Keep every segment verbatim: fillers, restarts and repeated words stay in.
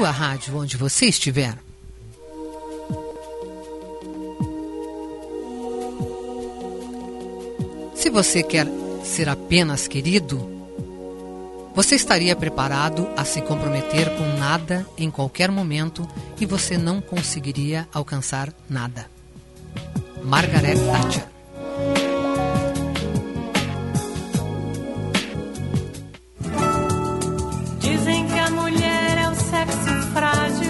sua rádio, onde você estiver. Se você quer ser apenas querido, você estaria preparado a se comprometer com nada em qualquer momento e você não conseguiria alcançar nada. Margaret Thatcher. Dizem que a mulher é um sexo frágil,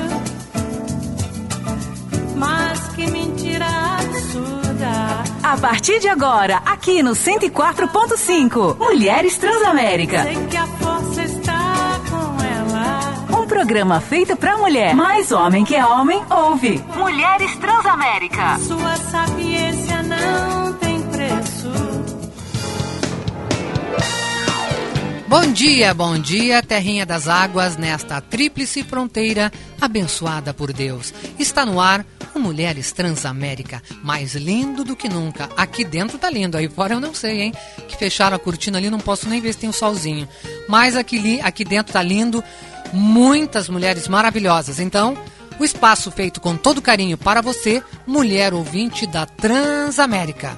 mas que mentira absurda. A partir de agora, aqui no cento e quatro ponto cinco, Mulheres Transamérica. Sei que a força está com ela. Um programa feito pra mulher, mas homem que é homem, ouve. Mulheres Transamérica. Sua sapiência não tem preço. Bom dia, bom dia, terrinha das águas, nesta tríplice fronteira abençoada por Deus. Está no ar o Mulheres Transamérica, mais lindo do que nunca. Aqui dentro tá lindo, aí fora eu não sei, hein? Que fecharam a cortina ali, não posso nem ver se tem um solzinho. Mas aqui, aqui dentro tá lindo, muitas mulheres maravilhosas. Então, o espaço feito com todo carinho para você, mulher ouvinte da Transamérica.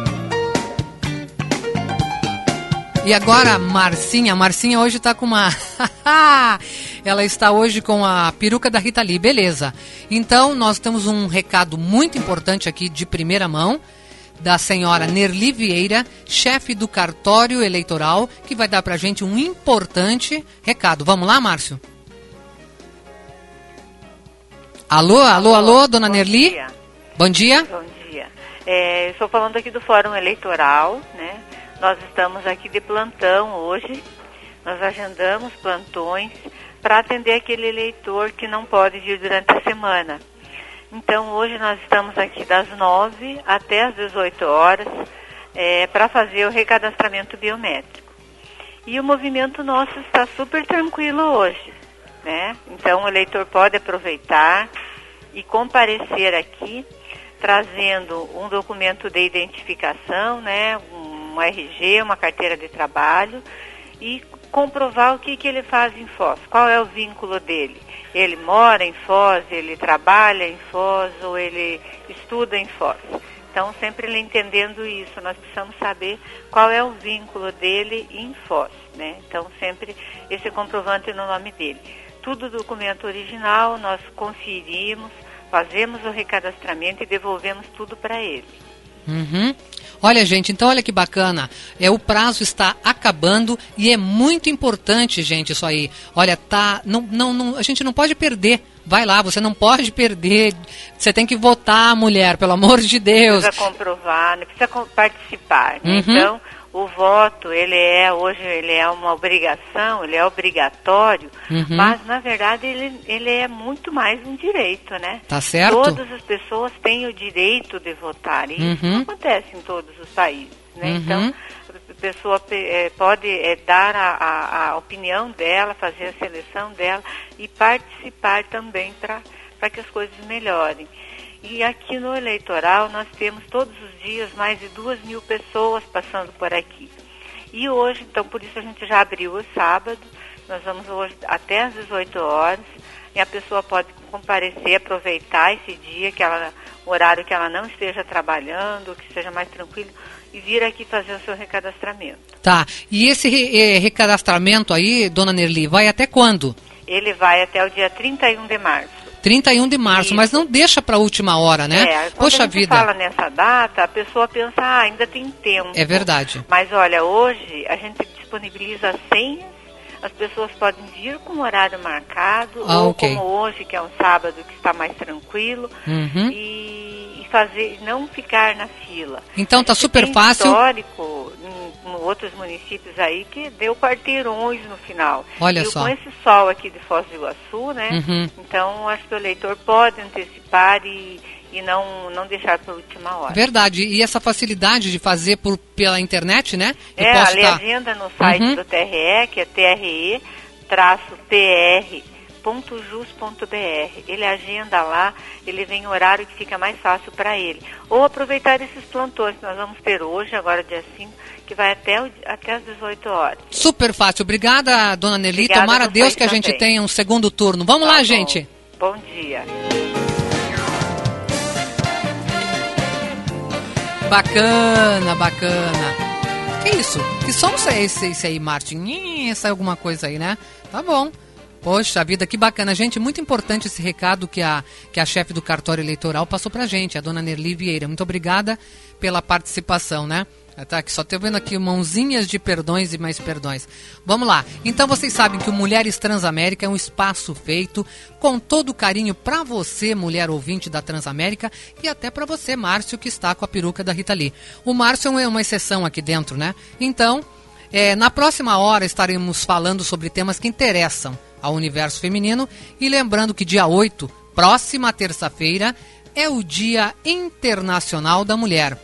E agora, Marcinha. Marcinha hoje tá com uma... Ela está hoje com a peruca da Rita Lee, beleza. Então, nós temos um recado muito importante aqui de primeira mão, da senhora Nerli Vieira, chefe do cartório eleitoral, que vai dar pra gente um importante recado. Vamos lá, Márcio? Alô, alô, alô, dona Bom Nerli? Dia. Bom dia. Bom dia. É, estou falando aqui do Fórum Eleitoral, né? Nós estamos aqui de plantão hoje. Nós agendamos plantões para atender aquele eleitor que não pode vir durante a semana. Então, hoje nós estamos aqui das nove até as dezoito horas é, para fazer o recadastramento biométrico. E o movimento nosso está super tranquilo hoje, né? Então, o eleitor pode aproveitar e comparecer aqui, trazendo um documento de identificação, né? Um R G, uma carteira de trabalho, e comprovar o que, que ele faz em Foz, qual é o vínculo dele. Ele mora em Foz, ele trabalha em Foz ou ele estuda em Foz. Então, sempre ele entendendo isso, nós precisamos saber qual é o vínculo dele em Foz, né? Então, sempre esse comprovante no nome dele. Tudo documento original, nós conferimos, fazemos o recadastramento e devolvemos tudo para ele. Uhum. Olha, gente, então olha que bacana. É, o prazo está acabando e é muito importante, gente, isso aí. Olha, tá, não, não, não, a gente não pode perder. Vai lá, você não pode perder. Você tem que votar, mulher, pelo amor de Deus. Precisa comprovar, né? Precisa participar. Né? Uhum. Então, o voto, ele é, hoje, ele é uma obrigação, ele é obrigatório, uhum. mas, na verdade, ele, ele é muito mais um direito, né? Tá certo. Todas as pessoas têm o direito de votar, e uhum. isso não acontece em todos os países, né? Uhum. Então, a pessoa é, pode é, dar a, a, a opinião dela, fazer a seleção dela e participar também para que as coisas melhorem. E aqui no eleitoral nós temos todos os dias mais de duas mil pessoas passando por aqui. E hoje, então por isso a gente já abriu o sábado, nós vamos hoje até às dezoito horas, e a pessoa pode comparecer, aproveitar esse dia, que ela, o horário que ela não esteja trabalhando, que seja mais tranquilo, e vir aqui fazer o seu recadastramento. Tá, e esse re- recadastramento aí, dona Nerli, vai até quando? Ele vai até o dia trinta e um de março. trinta e um de março, Isso. mas não deixa para a última hora, né? É, quando Poxa a gente vida. fala nessa data, a pessoa pensa, ah, ainda tem tempo. É verdade. Mas olha, hoje a gente disponibiliza senhas, as pessoas podem vir com o horário marcado, ah, ou okay. como hoje, que é um sábado que está mais tranquilo, uhum. e, e fazer, não ficar na fila. Então tá super tem fácil. Histórico em, em outros municípios aí que deu quarteirões no final. Olha e só. com esse sol aqui de Foz do Iguaçu, né? Uhum. Então acho que o eleitor pode antecipar e e não, não deixar para a última hora. Verdade. E essa facilidade de fazer por, pela internet, né? Eu é, posso a legenda tá... no site uhum. do T R E, que é T R E P R ponto jus ponto b r. Ele agenda lá, ele vem no horário que fica mais fácil para ele. Ou aproveitar esses plantões que nós vamos ter hoje, agora dia cinco, que vai até, o, até as dezoito horas. Super fácil. Obrigada, dona Nelly. Obrigada, Tomara a Deus que a gente também. tenha um segundo turno. Vamos Tá lá, bom. gente. Bom dia. Bacana, bacana. Que isso? Que som é esse, esse aí, Martin? Ih, saiu alguma coisa aí, né? Tá bom. Poxa vida, que bacana. Gente, muito importante esse recado que a, que a chefe do cartório eleitoral passou pra gente, a dona Nerli Vieira. Muito obrigada pela participação, né? Tá aqui, só tô vendo aqui mãozinhas de perdões e mais perdões. Vamos lá. Então vocês sabem que o Mulheres Transamérica é um espaço feito com todo carinho pra você, mulher ouvinte da Transamérica, e até pra você, Márcio, que está com a peruca da Rita Lee. O Márcio é uma exceção aqui dentro, né? Então, é, na próxima hora estaremos falando sobre temas que interessam ao universo feminino, e lembrando que dia oito, próxima terça-feira, é o Dia Internacional da Mulher.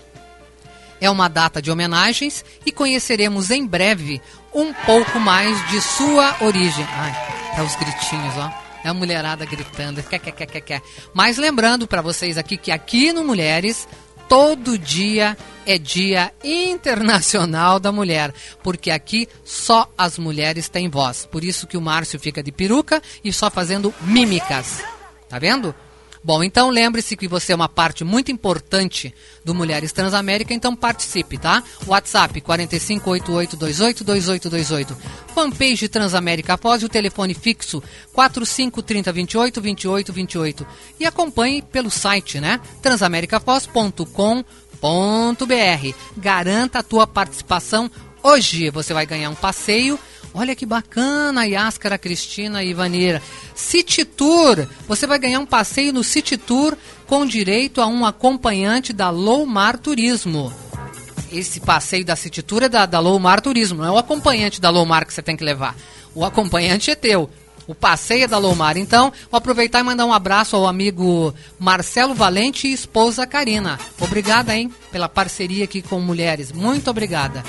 É uma data de homenagens e conheceremos em breve um pouco mais de sua origem. Ai, tá os gritinhos, ó. É a mulherada gritando. Quer, quer, quer, quer, quer. Mas lembrando para vocês aqui que aqui no Mulheres, todo dia é Dia Internacional da Mulher. Porque aqui só as mulheres têm voz. Por isso que o Márcio fica de peruca e só fazendo mímicas. Tá vendo? Bom, então lembre-se que você é uma parte muito importante do Mulheres Transamérica, então participe, tá? WhatsApp quatro cinco oito oito dois oito dois oito dois oito. Fanpage Transamérica após o telefone fixo quatro cinco três zero dois oito dois oito dois oito. E acompanhe pelo site, né? transamericafoz ponto com ponto b r. Garanta a tua participação. Hoje você vai ganhar um passeio. Olha que bacana, Yáscara, Cristina e Ivanira. City Tour. Você vai ganhar um passeio no City Tour com direito a um acompanhante da Lowmar Turismo. Esse passeio da City Tour é da, da Lowmar Turismo. Não é o acompanhante da Lowmar que você tem que levar. O acompanhante é teu. O passeio é da Lowmar. Então, vou aproveitar e mandar um abraço ao amigo Marcelo Valente e esposa Karina. Obrigada, hein, pela parceria aqui com Mulheres. Muito obrigada.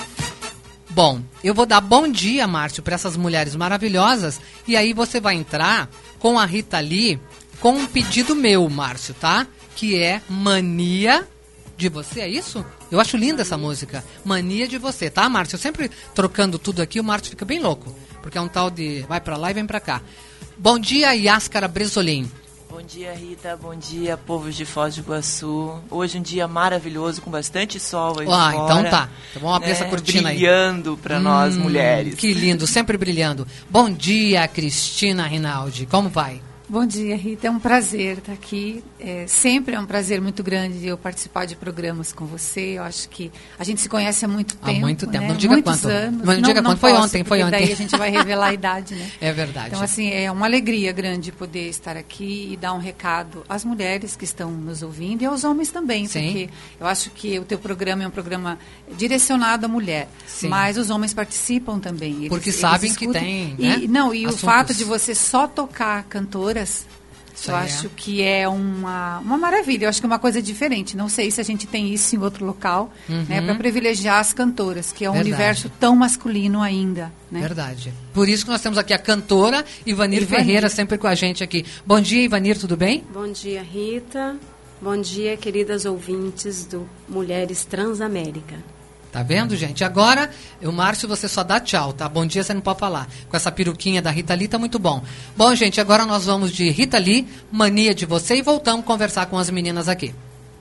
Bom, eu vou dar bom dia, Márcio, para essas mulheres maravilhosas, e aí você vai entrar com a Rita Lee com um pedido meu, Márcio, tá? Que é Mania de Você, é isso? Eu acho linda essa música, Mania de Você, tá, Márcio? Eu sempre trocando tudo aqui, o Márcio fica bem louco, porque é um tal de vai pra lá e vem pra cá. Bom dia, Yáscara Bresolim. Bom dia, Rita. Bom dia, povos de Foz do Iguaçu. Hoje um dia maravilhoso, com bastante sol aí ah, fora. Então tá. Então vamos abrir né? essa cortina aí. Brilhando para hum, nós, mulheres. Que lindo, sempre brilhando. Bom dia, Cristina Rinaldi. Como vai? Bom dia, Rita. É um prazer estar aqui. É, sempre é um prazer muito grande eu participar de programas com você. Eu acho que a gente se conhece há muito tempo. Há muito tempo. Né? Não diga Muitos quanto. anos. Não, não diga não quanto. Foi posso, ontem, foi ontem. Daí a gente vai revelar a idade, né? É verdade. Então, assim, é uma alegria grande poder estar aqui e dar um recado às mulheres que estão nos ouvindo e aos homens também. Sim. Porque eu acho que o teu programa é um programa direcionado à mulher. Sim. Mas os homens participam também. Eles, porque eles sabem escutam. que tem, e, né? Não, e assuntos. O fato de você só tocar cantoras... Isso eu é. acho que é uma, uma maravilha, eu acho que é uma coisa diferente. Não sei se a gente tem isso em outro local, uhum. né, para privilegiar as cantoras, que é um Verdade. universo tão masculino ainda. Né? Verdade. Por isso que nós temos aqui a cantora Ivanir, Ivanir Ferreira, sempre com a gente aqui. Bom dia, Ivanir, tudo bem? Bom dia, Rita. Bom dia, queridas ouvintes do Mulheres Transamérica. Tá vendo, gente? Agora, o Márcio, você só dá tchau, tá? Bom dia, você não pode falar. Com essa peruquinha da Rita Lee, tá muito bom. Bom, gente, agora nós vamos de Rita Lee, Mania de Você, e voltamos a conversar com as meninas aqui.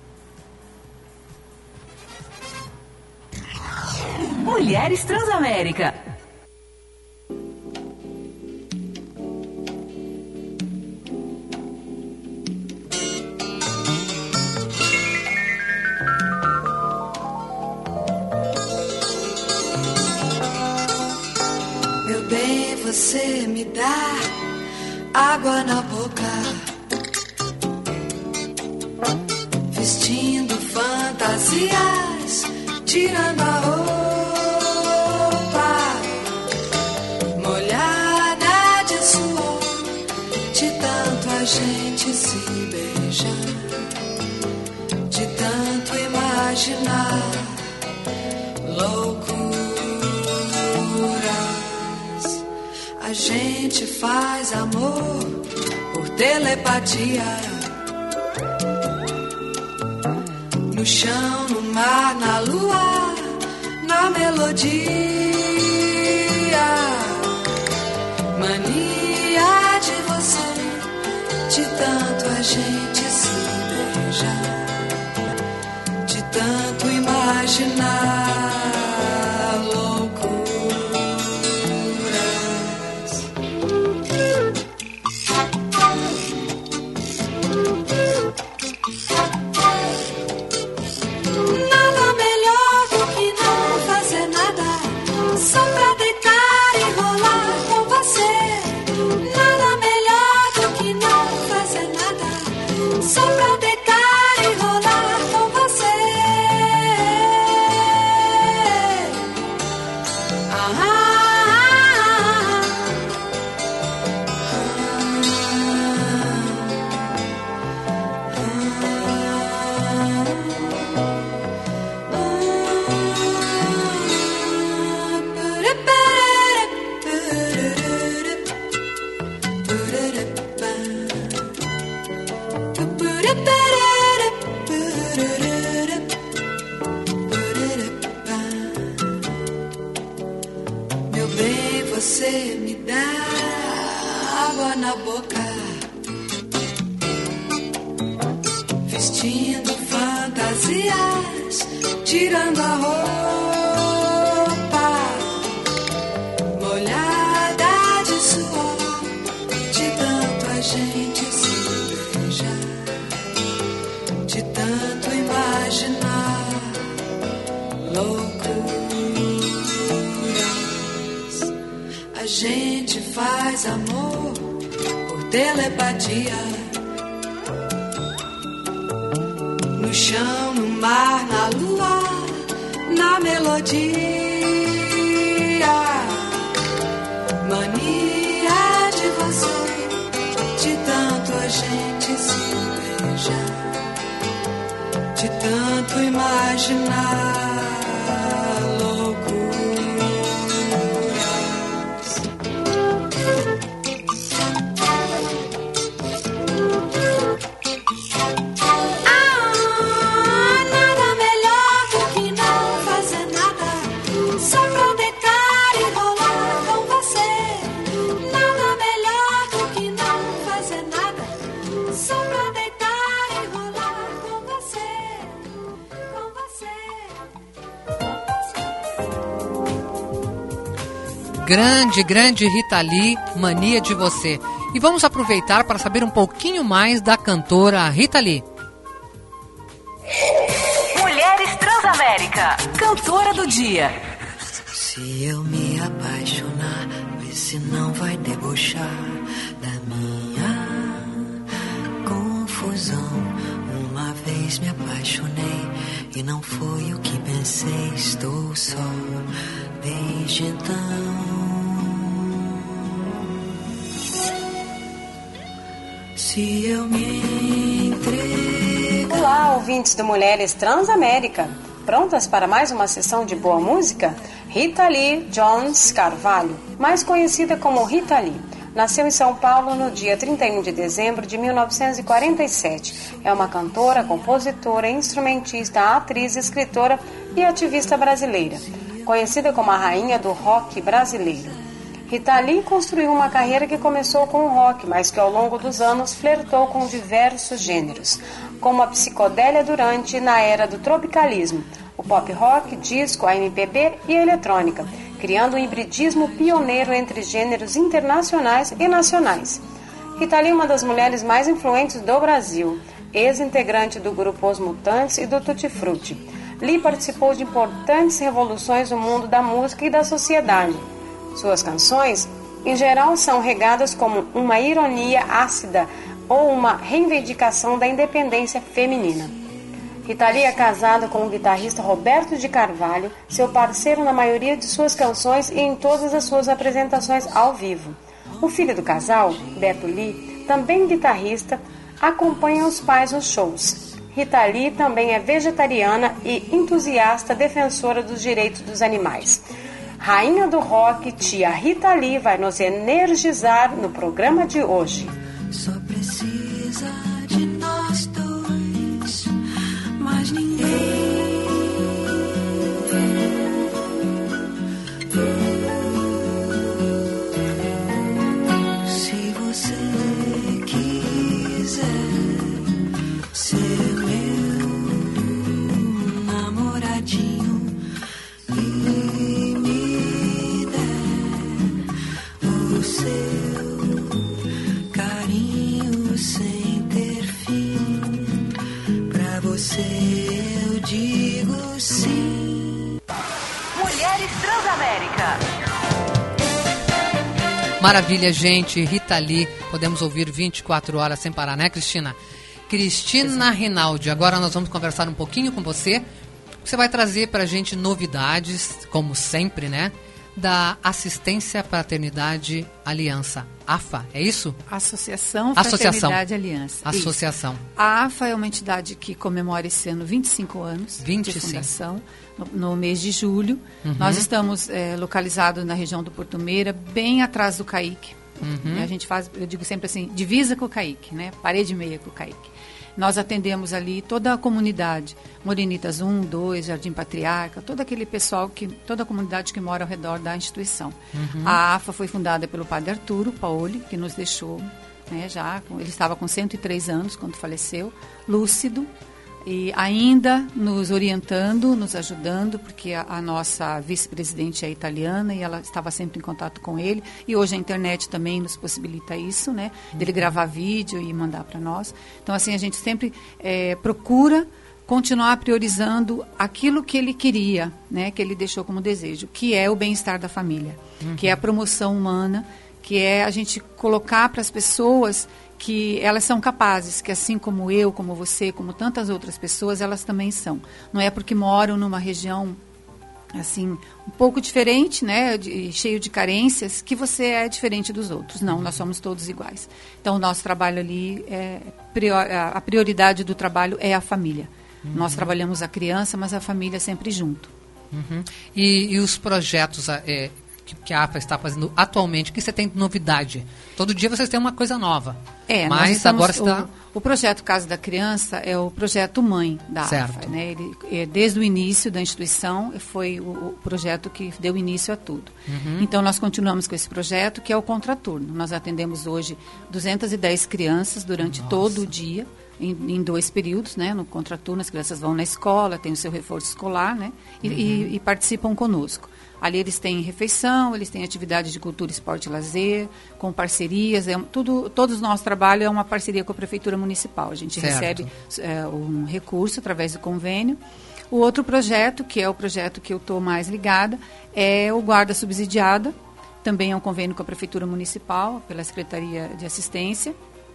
Mulheres Transamérica. Bem, você me dá água na boca, vestindo fantasias, tirando a roupa, molhada de suor, de tanto a gente se beijar, de tanto imaginar loucura. A gente faz amor telepatia. No chão, no mar, na lua, na melodia. Mania de você, de tanto a gente se beijar, de tanto imaginar loucuras. Nada melhor do que não fazer nada, só pra deitar e rolar com você. Nada melhor do que não fazer nada, só pra deitar e rolar com você. Ah, ah, meu bem, você me dá água na boca, vestindo fantasias, tirando a roupa, molhada de suor, de tanto a gente se beijar, de tanto imaginar loucuras. A gente faz amor por telepatia. No chão, no mar, na lua, na melodia. Mania de você, de tanto a gente se beijar, de tanto imaginar loucuras. Ah, nada melhor do que não fazer nada, só pra deitar e rolar com você. Nada melhor do que não fazer nada, só pra deitar e rolar com você, com você, com você. Grande, grande Rita Lee, Mania de Você. E vamos aproveitar para saber um pouquinho mais da cantora Rita Lee. Mulheres Transamérica, cantora do dia. Se eu me apaixonar, vê se não vai debochar da minha confusão. Uma vez me apaixonei e não foi o que pensei. Estou só desde então. Se eu me entregar. Olá, ouvintes do Mulheres Transamérica. Prontas para mais uma sessão de boa música? Rita Lee Jones Carvalho, mais conhecida como Rita Lee, nasceu em São Paulo no dia trinta e um de dezembro de mil novecentos e quarenta e sete. É uma cantora, compositora, instrumentista, atriz, escritora e ativista brasileira, conhecida como a rainha do rock brasileiro. Rita Lee construiu uma carreira que começou com o rock, mas que ao longo dos anos flertou com diversos gêneros, como a psicodélia durante na era do tropicalismo, o pop rock, disco, a M P B e a eletrônica, criando um hibridismo pioneiro entre gêneros internacionais e nacionais. Rita Lee é uma das mulheres mais influentes do Brasil, ex-integrante do grupo Os Mutantes e do Tutti Frutti. Lee participou de importantes revoluções no mundo da música e da sociedade. Suas canções, em geral, são regadas como uma ironia ácida ou uma reivindicação da independência feminina. Rita Lee é casada com o guitarrista Roberto de Carvalho, seu parceiro na maioria de suas canções e em todas as suas apresentações ao vivo. O filho do casal, Beto Lee, também guitarrista, acompanha os pais nos shows. Rita Lee também é vegetariana e entusiasta defensora dos direitos dos animais. Rainha do rock, tia Rita Lee vai nos energizar no programa de hoje. Sobre precisa de nós dois, mas ninguém. Se você quiser ser meu namoradinho e me der o seu carinho sem ter fim, pra você eu digo sim. Mulheres Transamérica. Maravilha, gente. Rita Lee, podemos ouvir vinte e quatro horas sem parar, né, Cristina? Cristina Rinaldi, agora nós vamos conversar um pouquinho com você. Você vai trazer para a gente novidades, como sempre, né? Da Assistência Fraternidade Aliança. A F A, é isso? Associação Associação. Fraternidade Aliança. Associação. Isso. A AFA é uma entidade que comemora esse ano vinte e cinco anos vinte e cinco. de fundação, no, no mês de julho. Uhum. Nós estamos é, localizados na região do Porto Meira, bem atrás do Caique. Uhum. E a gente faz, eu digo sempre assim, divisa com o Caique, né? Parede meia com o Caique. Nós atendemos ali toda a comunidade, Morenitas um, dois, Jardim Patriarca, todo aquele pessoal, que, toda a comunidade que mora ao redor da instituição. Uhum. A AFA foi fundada pelo padre Arturo Paoli, que nos deixou, né, já, ele estava com cento e três anos quando faleceu, lúcido, e ainda nos orientando, nos ajudando, porque a, a nossa vice-presidente é italiana e ela estava sempre em contato com ele. E hoje a internet também nos possibilita isso, né? Dele gravar vídeo e mandar para nós. Então, assim, a gente sempre é, procura continuar priorizando aquilo que ele queria, né? Que ele deixou como desejo, que é o bem-estar da família, uhum. que é a promoção humana, que é a gente colocar para as pessoas que elas são capazes, que assim como eu, como você, como tantas outras pessoas, elas também são. Não é porque moram numa região assim um pouco diferente, né, de, cheio de carências, que você é diferente dos outros. Não, nós somos todos iguais. Então, o nosso trabalho ali, é, a prioridade do trabalho é a família. Uhum. Nós trabalhamos a criança, mas a família sempre junto. Uhum. E, e os projetos... É... que a AFA está fazendo atualmente, que você tem de novidade? Todo dia vocês têm uma coisa nova. É, mas estamos, agora está... O, o projeto Casa da Criança é o projeto mãe da certo. AFA. Né? Ele, é, desde o início da instituição, foi o, o projeto que deu início a tudo. Uhum. Então, nós continuamos com esse projeto, que é o contraturno. Nós atendemos hoje duzentas e dez crianças durante Nossa. todo o dia, em, em dois períodos, né? No contraturno, as crianças vão na escola, tem o seu reforço escolar, né? E, uhum. e, e participam conosco. Ali eles têm refeição, eles têm atividade de cultura, esporte e lazer, com parcerias. É, tudo, todo o nosso trabalho é uma parceria com a Prefeitura Municipal. A gente certo. recebe é, um recurso através do convênio. O outro projeto, que é o projeto que eu estou mais ligada, é o Guarda Subsidiada. Também é um convênio com a Prefeitura Municipal, pela Secretaria de Assistência.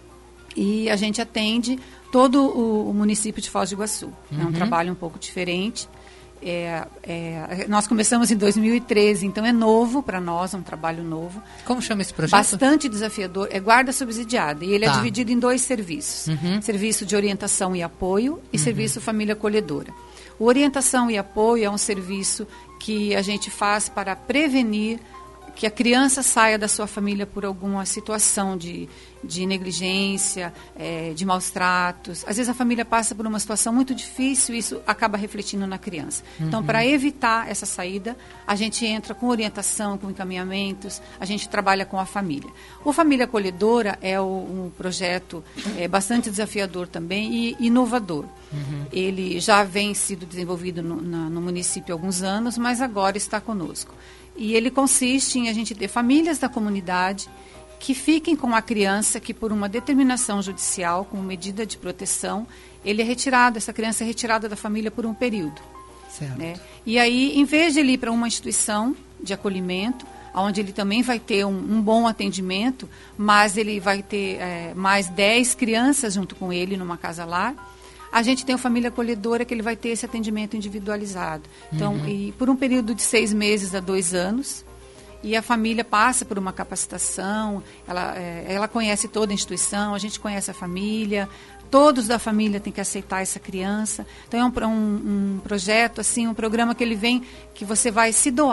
E a gente atende todo o, o município de Foz do Iguaçu. Uhum. É um trabalho um pouco diferente. É, é, nós começamos em dois mil e treze, então é novo para nós, é um trabalho novo. Como chama esse projeto? Bastante desafiador. É guarda subsidiada e ele tá. é dividido em dois serviços. Uhum. Serviço de orientação e apoio e uhum. serviço família acolhedora. O orientação e apoio é um serviço que a gente faz para prevenir que a criança saia da sua família por alguma situação de, de negligência, é, de maus tratos. Às vezes a família passa por uma situação muito difícil e isso acaba refletindo na criança. Uhum. Então, para evitar essa saída, a gente entra com orientação, com encaminhamentos, a gente trabalha com a família. O Família Acolhedora é o, um projeto é, bastante desafiador também e inovador. Uhum. Ele já vem sido desenvolvido no, na, no município há alguns anos, mas agora está conosco. E ele consiste em a gente ter famílias da comunidade que fiquem com a criança que, por uma determinação judicial, como medida de proteção, ele é retirado, essa criança é retirada da família por um período. Certo. Né? E aí, em vez de ele ir para uma instituição de acolhimento, onde ele também vai ter um, um bom atendimento, mas ele vai ter é, mais dez crianças junto com ele numa casa-lar, a gente tem a família acolhedora que ele vai ter esse atendimento individualizado. Então, uhum. e por um período de seis meses a dois anos, e a família passa por uma capacitação, ela, é, ela conhece toda a instituição, a gente conhece a família, todos da família têm que aceitar essa criança. Então, é um, um, um projeto, assim, um programa que ele vem, que você vai se doar.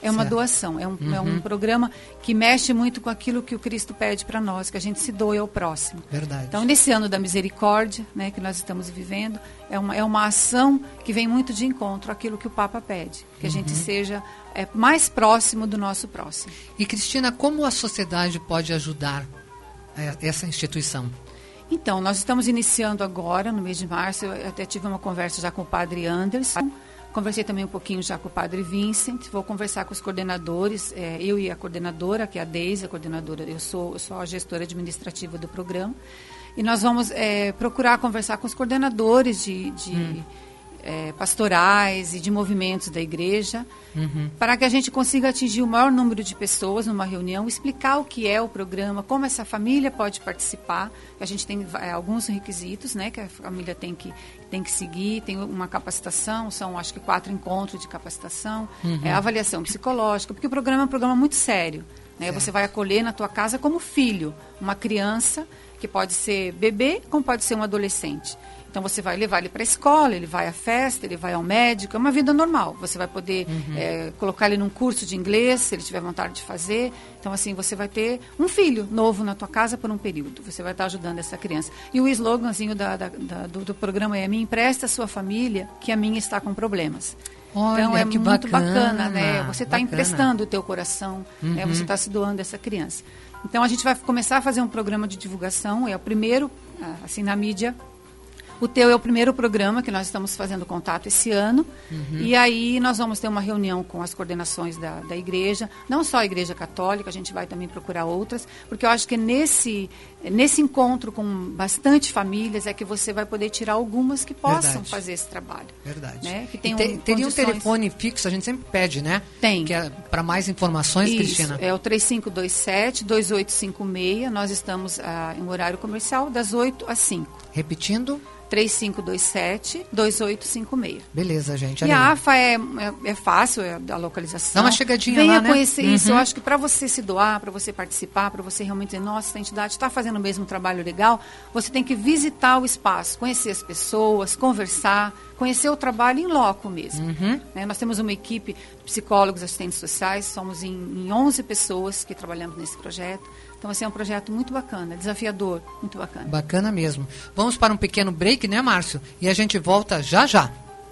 É uma Certo. doação, é um, Uhum. é um programa que mexe muito com aquilo que o Cristo pede para nós, que a gente se doe ao próximo. Verdade. Então, nesse ano da misericórdia, né, que nós estamos vivendo, é uma, é uma ação que vem muito de encontro àquilo que o Papa pede, que a gente Uhum. seja é, mais próximo do nosso próximo. E, Cristina, como a sociedade pode ajudar é, essa instituição? Então, nós estamos iniciando agora, no mês de março, eu até tive uma conversa já com o padre Anderson, conversei também um pouquinho já com o padre Vincent, vou conversar com os coordenadores, é, eu e a coordenadora, que é a Deise, a coordenadora, eu sou, eu sou a gestora administrativa do programa, e nós vamos é, procurar conversar com os coordenadores de, de hum. é, pastorais e de movimentos da igreja, uhum. para que a gente consiga atingir o maior número de pessoas numa reunião, explicar o que é o programa, como essa família pode participar. A gente tem é, alguns requisitos, né, que a família tem que, tem que seguir, tem uma capacitação, são acho que quatro encontros de capacitação, uhum. é, avaliação psicológica, porque o programa é um programa muito sério. Né? Você vai acolher na tua casa como filho uma criança que pode ser bebê, como pode ser um adolescente. Então, você vai levar ele para a escola, ele vai à festa, ele vai ao médico, é uma vida normal. Você vai poder uhum. é, colocar ele num curso de inglês, se ele tiver vontade de fazer. Então, assim, você vai ter um filho novo na tua casa por um período. Você vai estar ajudando essa criança. E o sloganzinho da, da, da, do, do programa é: me empresta a sua família, que a minha está com problemas. Olha, então, é que muito bacana, bacana, né? Você está emprestando o teu coração, uhum. né? Você está se doando a essa criança. Então, a gente vai começar a fazer um programa de divulgação. É o primeiro, assim, na mídia. O teu é o primeiro programa que nós estamos fazendo contato esse ano. Uhum. E aí nós vamos ter uma reunião com as coordenações da, da igreja, não só a igreja católica, a gente vai também procurar outras, porque eu acho que nesse, nesse encontro com bastante famílias é que você vai poder tirar algumas que possam Verdade. fazer esse trabalho. Verdade. Né? Que tenham te, teria condições. um telefone fixo, a gente sempre pede, né? Tem. Que é para mais informações, Isso, Cristina. É o três cinco dois sete, dois oito cinco seis. Nós estamos ah, em horário comercial das oito às cinco. Repetindo? três cinco dois sete, dois oito cinco seis. Beleza, gente. E a AFA é, é, é fácil, é a localização. Dá uma chegadinha Venha lá, né? conhecer Uhum. isso. Eu acho que para você se doar, para você participar, para você realmente dizer, nossa, essa entidade está fazendo o mesmo trabalho legal, você tem que visitar o espaço, conhecer as pessoas, conversar, conhecer o trabalho em loco mesmo. Uhum. Né? Nós temos uma equipe de psicólogos, assistentes sociais, somos em, em onze pessoas que trabalhamos nesse projeto. Então, assim, é um projeto muito bacana, desafiador, muito bacana. Bacana mesmo. Vamos para um pequeno break, né, Márcio? E a gente volta já já.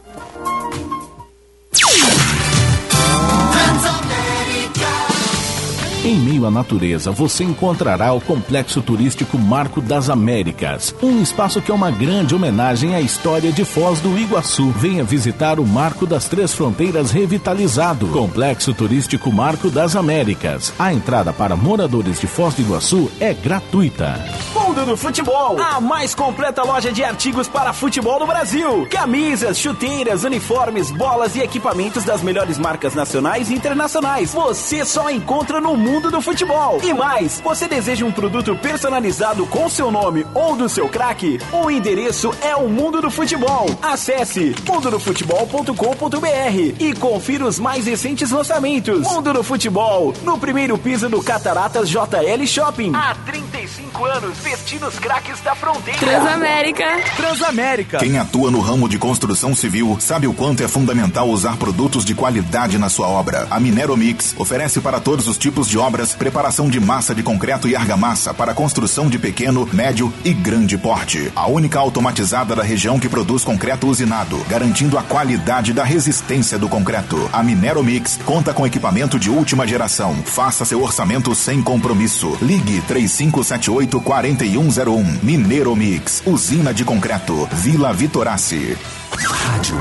Em meio à natureza, você encontrará o Complexo Turístico Marco das Américas, um espaço que é uma grande homenagem à história de Foz do Iguaçu. Venha visitar o Marco das Três Fronteiras revitalizado. Complexo Turístico Marco das Américas. A entrada para moradores de Foz do Iguaçu é gratuita. Mundo do Futebol, a mais completa loja de artigos para futebol no Brasil. Camisas, chuteiras, uniformes, bolas e equipamentos das melhores marcas nacionais e internacionais. Você só encontra no Mundo do Futebol. E mais, você deseja um produto personalizado com seu nome ou do seu craque? O endereço é o Mundo do Futebol. Acesse mundo do futebol ponto com ponto b r e confira os mais recentes lançamentos. Mundo do Futebol, no primeiro piso do Cataratas J L Shopping. Há trinta e cinco anos, vestindo os craques da fronteira. Transamérica. Transamérica. Quem atua no ramo de construção civil sabe o quanto é fundamental usar produtos de qualidade na sua obra. A Mineromix oferece para todos os tipos de obras preparação de massa de concreto e argamassa para construção de pequeno, médio e grande porte. A única automatizada da região que produz concreto usinado, garantindo a qualidade da resistência do concreto. A Mineromix conta com equipamento de última geração. Faça seu orçamento sem compromisso. Ligue três cinco sete oito, quatro um zero um. Mineromix, usina de concreto, Vila Vitorace. Rádio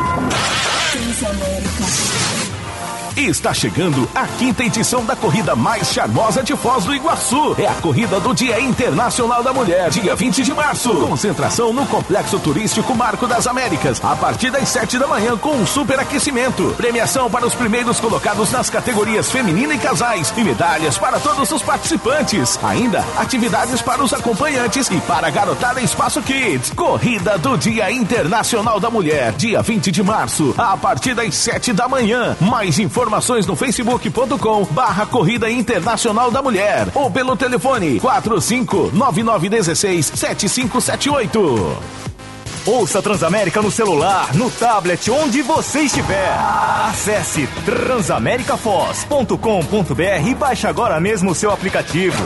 Está chegando a quinta edição da corrida mais charmosa de Foz do Iguaçu. É a corrida do Dia Internacional da Mulher, dia vinte de março. Concentração no Complexo Turístico Marco das Américas, a partir das sete da manhã com um superaquecimento. Premiação para os primeiros colocados nas categorias feminina e casais e medalhas para todos os participantes. Ainda atividades para os acompanhantes e para a garotada Espaço Kids. Corrida do Dia Internacional da Mulher, dia vinte de março, a partir das sete da manhã. Mais informações Informações no facebook ponto com barra Corrida Internacional da Mulher ou pelo telefone quatro cinco nove nove um seis sete cinco sete oito. Ouça Transamérica no celular, no tablet, onde você estiver. Acesse transamerica foz ponto com ponto b r e baixe agora mesmo o seu aplicativo.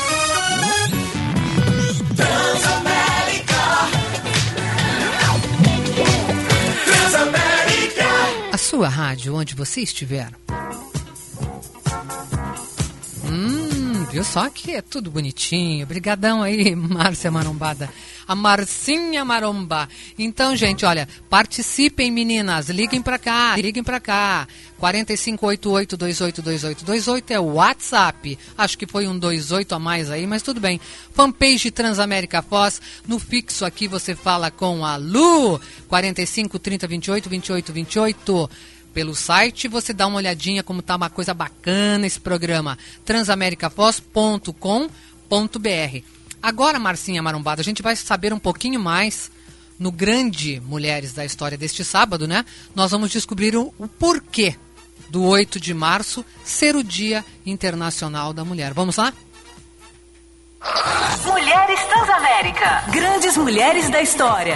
Transamérica. Transamérica. A sua rádio, onde você estiver. Hum, viu só que é tudo bonitinho. Obrigadão aí, Márcia Marombada. A Marcinha Maromba. Então, gente, olha, participem, meninas. Liguem pra cá, liguem pra cá. quatro cinco oito oito, dois oito dois oito dois oito é o WhatsApp. Acho que foi um dois oito a mais aí, mas tudo bem. Fanpage Transamérica Foz. No fixo aqui você fala com a Lu. quatro cinco, trinta, vinte e oito, vinte e oito, vinte e oito. Pelo site você dá uma olhadinha como tá uma coisa bacana esse programa. transamerica foz ponto com ponto b r. Agora, Marcinha Marombada, a gente vai saber um pouquinho mais no grande Mulheres da História deste sábado, né? Nós vamos descobrir o, o porquê do oito de março ser o Dia Internacional da Mulher. Vamos lá? Mulheres Transamérica. Grandes Mulheres da História.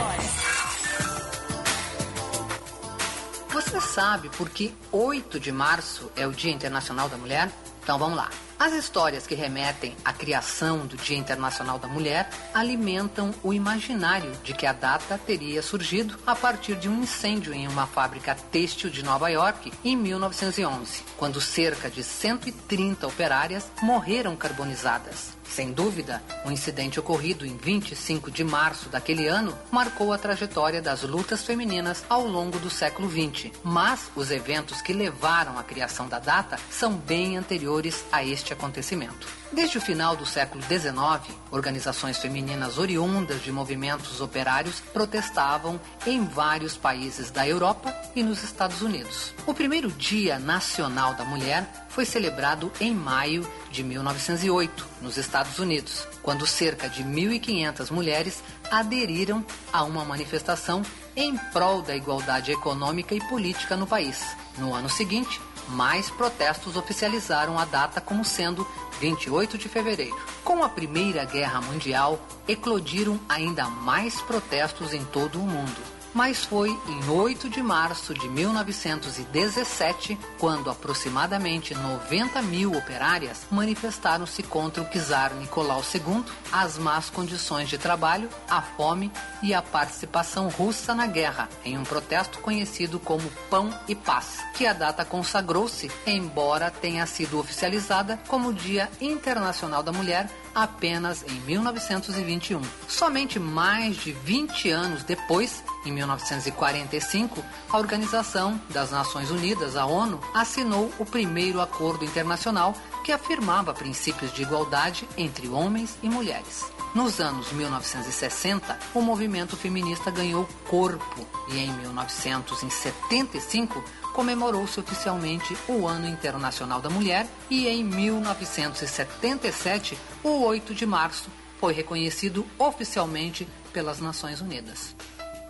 Você sabe por que oito de março é o Dia Internacional da Mulher? Então vamos lá. As histórias que remetem à criação do Dia Internacional da Mulher alimentam o imaginário de que a data teria surgido a partir de um incêndio em uma fábrica têxtil de Nova York em mil novecentos e onze, quando cerca de cento e trinta operárias morreram carbonizadas. Sem dúvida, o incidente ocorrido em vinte e cinco de março daquele ano marcou a trajetória das lutas femininas ao longo do século vinte, mas os eventos que levaram à criação da data são bem anteriores a este acontecimento. Desde o final do século dezenove, organizações femininas oriundas de movimentos operários protestavam em vários países da Europa e nos Estados Unidos. O primeiro Dia Nacional da Mulher foi celebrado em maio de mil novecentos e oito, nos Estados Unidos, quando cerca de mil e quinhentas mulheres aderiram a uma manifestação em prol da igualdade econômica e política no país. No ano seguinte, mais protestos oficializaram a data como sendo vinte e oito de fevereiro. Com a Primeira Guerra Mundial, eclodiram ainda mais protestos em todo o mundo. Mas foi em oito de março de mil novecentos e dezessete, quando aproximadamente noventa mil operárias manifestaram-se contra o czar Nicolau segundo, as más condições de trabalho, a fome e a participação russa na guerra, em um protesto conhecido como Pão e Paz, que a data consagrou-se, embora tenha sido oficializada como Dia Internacional da Mulher apenas em mil novecentos e vinte e um. Somente mais de vinte anos depois, em mil novecentos e quarenta e cinco, a Organização das Nações Unidas, a ONU, assinou o primeiro acordo internacional que afirmava princípios de igualdade entre homens e mulheres. Nos anos mil novecentos e sessenta, o movimento feminista ganhou corpo e em mil novecentos e setenta e cinco comemorou-se oficialmente o Ano Internacional da Mulher e em mil novecentos e setenta e sete, o oito de março, foi reconhecido oficialmente pelas Nações Unidas.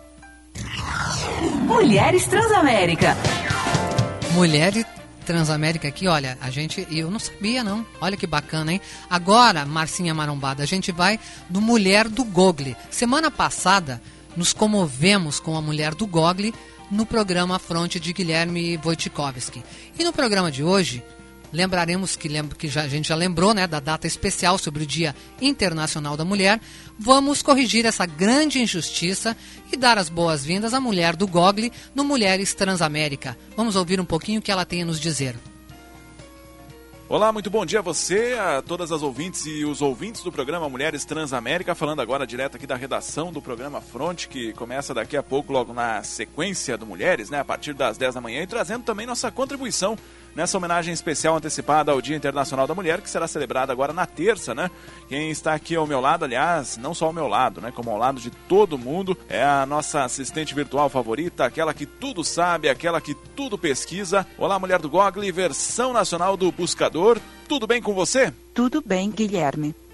Mulheres Transamérica. Mulheres Transamérica aqui, olha, a gente, eu não sabia não, olha que bacana, hein? Agora, Marcinha Marombada, a gente vai no Mulher do Google. Semana passada, nos comovemos com a Mulher do Google no programa Fronte de Guilherme Wojciechowski. E no programa de hoje, lembraremos que, lembra, que já, a gente já lembrou, né, da data especial sobre o Dia Internacional da Mulher. Vamos corrigir essa grande injustiça e dar as boas-vindas à Mulher do Google no Mulheres Transamérica. Vamos ouvir um pouquinho o que ela tem a nos dizer. Olá, muito bom dia a você, a todas as ouvintes e os ouvintes do programa Mulheres Transamérica, falando agora direto aqui da redação do programa Fronte, que começa daqui a pouco, logo na sequência do Mulheres, né, a partir das dez da manhã, e trazendo também nossa contribuição nessa homenagem especial antecipada ao Dia Internacional da Mulher, que será celebrada agora na terça, né? Quem está aqui ao meu lado, aliás, não só ao meu lado, né, como ao lado de todo mundo, é a nossa assistente virtual favorita, aquela que tudo sabe, aquela que tudo pesquisa. Olá, Mulher do Google, versão nacional do Buscador. Tudo bem com você? Tudo bem, Guilherme.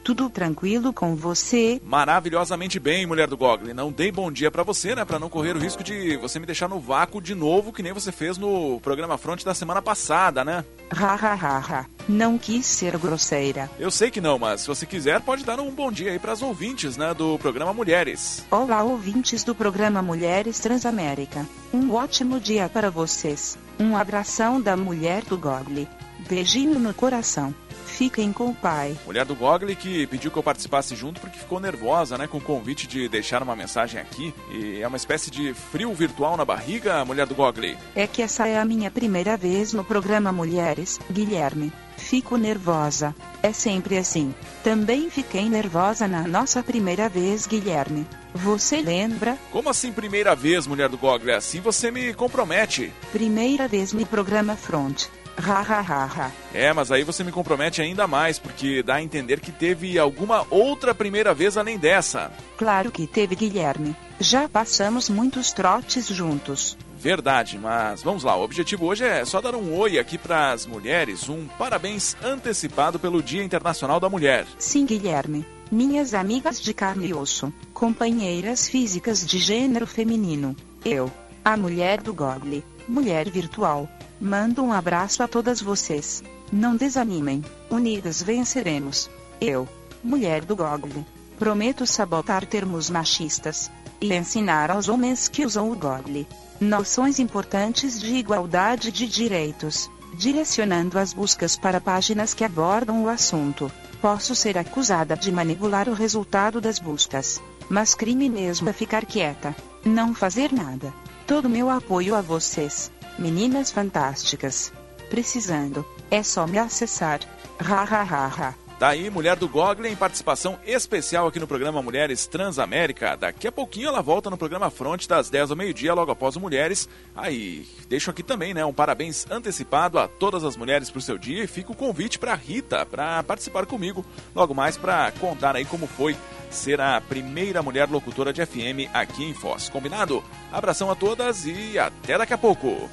Tudo tranquilo com você? Maravilhosamente bem, mulher do Gogli. Não dei bom dia pra você, né? Pra não correr o risco de você me deixar no vácuo de novo, que nem você fez no programa Front da semana passada, né? Ha, ha, ha, ha. Não quis ser grosseira. Eu sei que não, mas se você quiser, pode dar um bom dia aí pras ouvintes, né? Do programa Mulheres. Olá, ouvintes do programa Mulheres Transamérica. Um ótimo dia para vocês. Um abração da mulher do Gogli. Beijinho no coração. Fiquem com o pai. Mulher do Gogli que pediu que eu participasse junto porque ficou nervosa, né? Com o convite de deixar uma mensagem aqui. E é uma espécie de frio virtual na barriga, mulher do Gogli. É que essa é a minha primeira vez no programa Mulheres, Guilherme. Fico nervosa. É sempre assim. Também fiquei nervosa na nossa primeira vez, Guilherme. Você lembra? Como assim primeira vez, mulher do Gogli? Assim você me compromete. Primeira vez no programa Front. Ha, ha, ha, ha. É, mas aí você me compromete ainda mais, porque dá a entender que teve alguma outra primeira vez além dessa. Claro que teve, Guilherme. Já passamos muitos trotes juntos. Verdade, mas vamos lá, o objetivo hoje é só dar um oi aqui para as mulheres, um parabéns antecipado pelo Dia Internacional da Mulher. Sim, Guilherme. Minhas amigas de carne e osso, companheiras físicas de gênero feminino, eu, a mulher do Gogli, mulher virtual, mando um abraço a todas vocês. Não desanimem, unidas venceremos. Eu, mulher do Gogli, prometo sabotar termos machistas e ensinar aos homens que usam o Gogli noções importantes de igualdade de direitos, direcionando as buscas para páginas que abordam o assunto. Posso ser acusada de manipular o resultado das buscas, mas crime mesmo é ficar quieta, não fazer nada. Todo meu apoio a vocês, meninas fantásticas. Precisando, é só me acessar. Ha, ha, ha, ha. Tá aí, mulher do Gogli em participação especial aqui no programa Mulheres Transamérica. Daqui a pouquinho ela volta no programa Front das dez ao meio-dia, logo após o Mulheres. Aí, deixo aqui também, né, um parabéns antecipado a todas as mulheres pro seu dia e fica o convite pra Rita para participar comigo, logo mais para contar aí como foi ser a primeira mulher locutora de F M aqui em Foz. Combinado? Abração a todas e até daqui a pouco.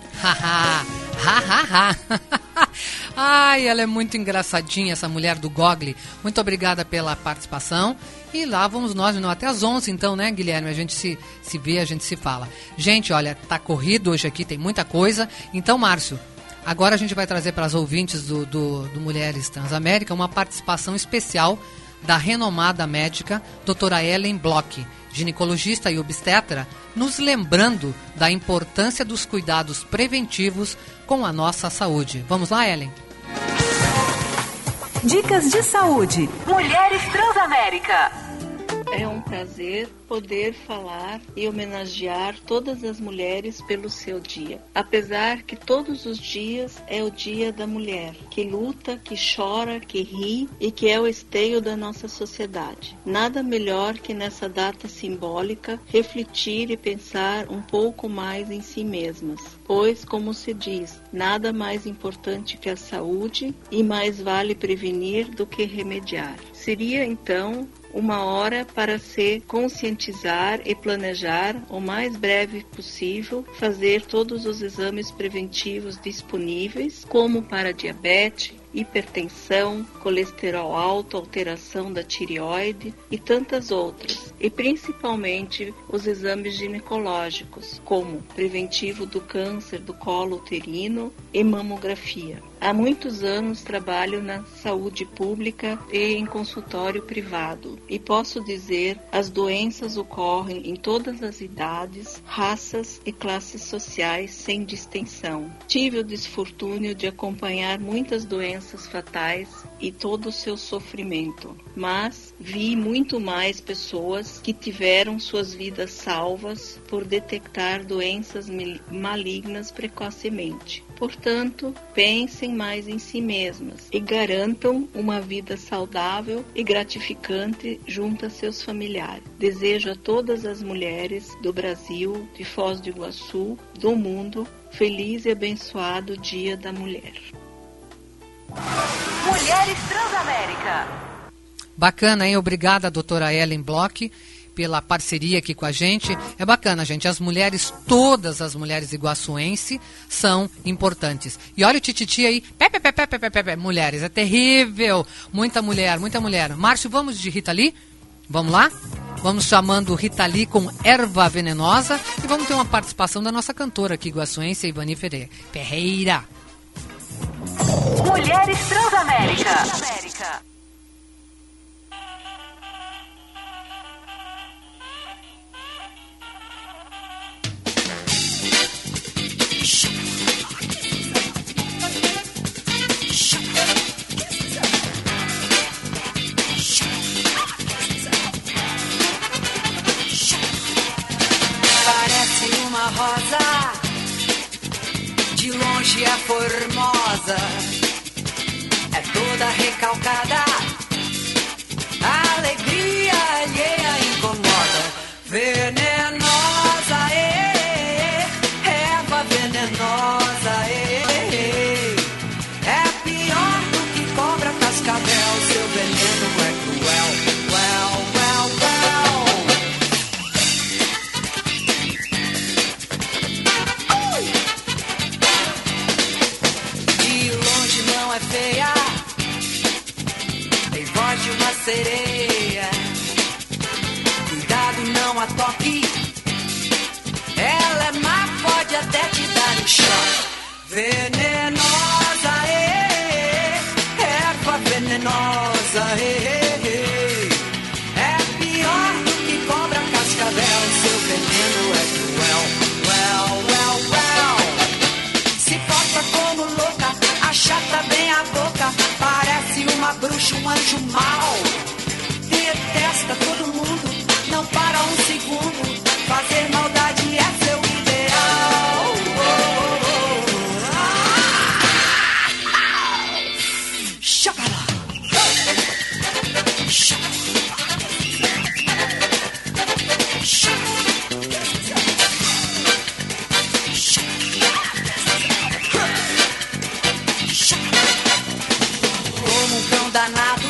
Haha, hahaha. Ai, ela é muito engraçadinha, essa mulher do Gogli. Muito obrigada pela participação. E lá vamos nós, não, até às onze então, né, Guilherme? A gente se, se vê, a gente se fala. Gente, olha, tá corrido hoje aqui, tem muita coisa. Então, Márcio, agora a gente vai trazer para as ouvintes do, do, do Mulheres Transamérica uma participação especial da renomada médica doutora Ellen Bloch, ginecologista e obstetra, nos lembrando da importância dos cuidados preventivos com a nossa saúde. Vamos lá, Ellen? Dicas de saúde. Mulheres Transamérica. É um prazer poder falar e homenagear todas as mulheres pelo seu dia. Apesar que todos os dias é o dia da mulher, que luta, que chora, que ri e que é o esteio da nossa sociedade. Nada melhor que nessa data simbólica refletir e pensar um pouco mais em si mesmas. Pois, como se diz, nada mais importante que a saúde e mais vale prevenir do que remediar. Seria, então, uma hora para se conscientizar e planejar o mais breve possível fazer todos os exames preventivos disponíveis, como para diabetes, hipertensão, colesterol alto, alteração da tireoide e tantas outras, e principalmente os exames ginecológicos, como preventivo do câncer do colo uterino e mamografia. Há muitos anos trabalho na saúde pública e em consultório privado, e posso dizer, as doenças ocorrem em todas as idades, raças e classes sociais sem distinção. Tive o desfortúnio de acompanhar muitas doenças fatais e todo o seu sofrimento, mas vi muito mais pessoas que tiveram suas vidas salvas por detectar doenças malignas precocemente. Portanto, pensem mais em si mesmas e garantam uma vida saudável e gratificante junto a seus familiares. Desejo a todas as mulheres do Brasil, de Foz do Iguaçu, do mundo, feliz e abençoado Dia da Mulher. Mulheres Transamérica. Bacana, hein? Obrigada, doutora Ellen Bloch, pela parceria aqui com a gente. É bacana, gente. As mulheres, todas as mulheres iguaçuense são importantes. E olha o tititi aí. Pé, pé, pé, pé, pé, pé, pé. Mulheres, é terrível. Muita mulher, muita mulher. Márcio, vamos de Rita Lee? Vamos lá? Vamos chamando Rita Lee com Erva Venenosa e vamos ter uma participação da nossa cantora aqui, iguaçuense, Ivani Ferreira. Mulheres Transamérica. Transamérica. Parece uma rosa, de longe é formosa, é toda recalcada, a alegria alheia incomoda, venenosa, é, erva venenosa, é, é pior do que cobra cascavel, seu veneno é cruel, well, well, well. De longe não é feia, tem voz de uma sereia, cuidado, não a toque, ela é má, pode até te dar um choque. Venenosa, é, erva venenosa, é, é pior do que cobra cascavel, seu veneno é cruel, well, well, well. Se porta como louca, achata bem a boca, parece uma bruxa, um anjo mau, detesta todo mundo, não para um segundo, fazer maldade é seu ideal. Oh, oh, oh. Ah! Chapala. Como um cão danado,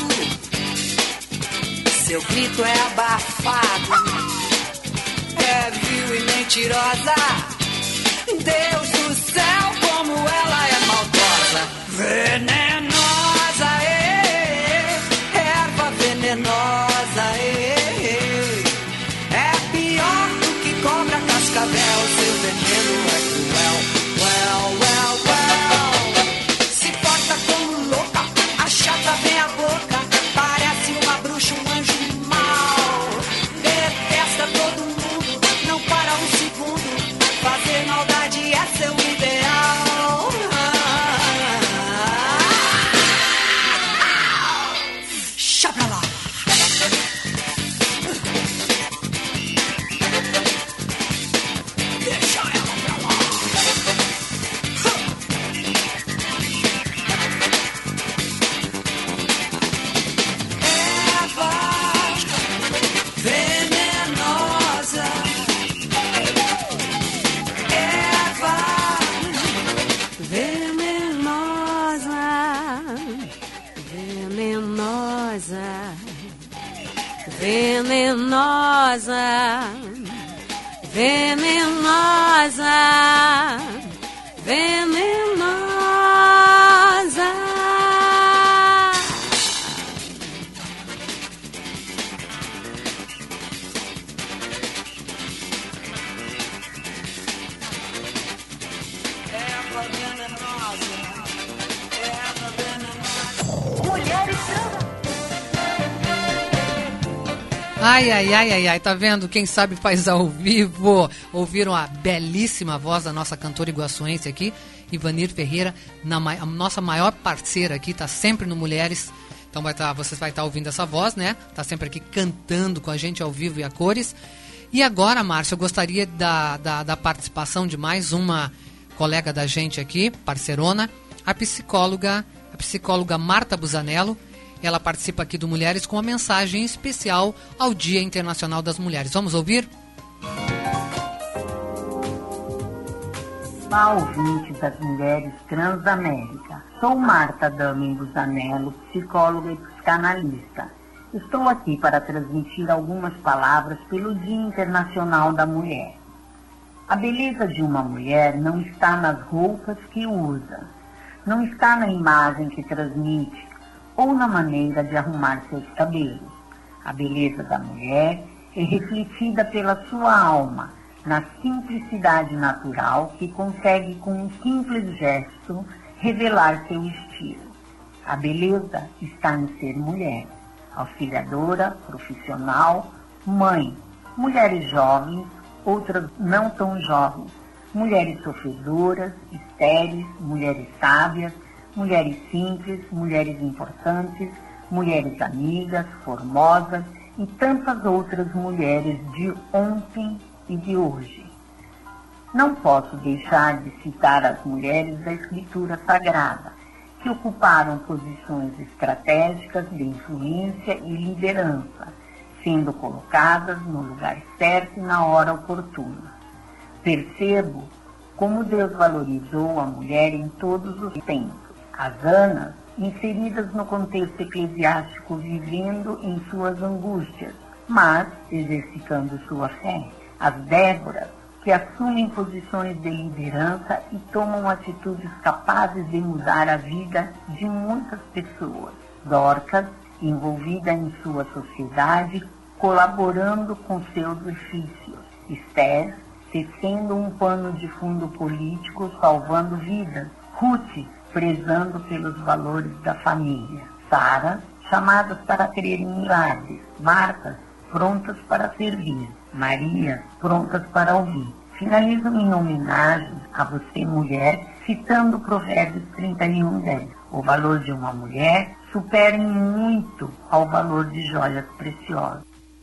seu grito é abafado, é vil e mentirosa, Deus do céu, como ela é maldosa. Venenosa, é, erva venenosa, é, é pior do que cobra cascavel, seu veneno é cruel, well, well, well. Se porta como louca, achata bem a boca, parece uma bruxa, um anjo mau, detesta todo mundo, não para um segundo, fazer maldade é seu ideal. Chá pra lá. Deixa ela pra lá. Erva venenosa, erva venenosa, venenosa, venenosa, venenosa, venenosa. Erva venenosa, erva venenosa. Mulheres Ai, ai, ai, ai, ai, tá vendo? Quem sabe faz ao vivo. Ouviram a belíssima voz da nossa cantora iguaçuense aqui, Ivanir Ferreira, na, a nossa maior parceira aqui, tá sempre no Mulheres. Então vai tá, vocês vai estar tá ouvindo essa voz, né? Tá sempre aqui cantando com a gente ao vivo e a cores. E agora, Márcia, eu gostaria da, da, da participação de mais uma colega da gente aqui, parceirona, a psicóloga, a psicóloga Marta Busanello. Ela participa aqui do Mulheres com uma mensagem especial ao Dia Internacional das Mulheres. Vamos ouvir? Olá, ouvintes das Mulheres Transamérica. Sou Marta Dami Busanello, psicóloga e psicanalista. Estou aqui para transmitir algumas palavras pelo Dia Internacional da Mulher. A beleza de uma mulher não está nas roupas que usa, não está na imagem que transmite ou na maneira de arrumar seus cabelos. A beleza da mulher é refletida pela sua alma, na simplicidade natural que consegue com um simples gesto revelar seu estilo. A beleza está em ser mulher, auxiliadora, profissional, mãe, mulheres jovens, outras não tão jovens, mulheres sofredoras, estéreis, mulheres sábias, mulheres simples, mulheres importantes, mulheres amigas, formosas e tantas outras mulheres de ontem e de hoje. Não posso deixar de citar as mulheres da Escritura Sagrada, que ocuparam posições estratégicas de influência e liderança, sendo colocadas no lugar certo e na hora oportuna. Percebo como Deus valorizou a mulher em todos os tempos. As Anas, inseridas no contexto eclesiástico, vivendo em suas angústias, mas exercitando sua fé. As Déboras, que assumem posições de liderança e tomam atitudes capazes de mudar a vida de muitas pessoas. Dorcas, envolvida em sua sociedade, colaborando com seus ofícios. Esther, tecendo um pano de fundo político, salvando vidas. Ruth, prezando pelos valores da família. Sara, chamadas para crer em milagres. Marta, prontas para servir. Maria, prontas para ouvir. Finalizo minha homenagem a você, mulher, citando Provérbios trinta e um, dez. O valor de uma mulher supera em muito ao valor de joias preciosas.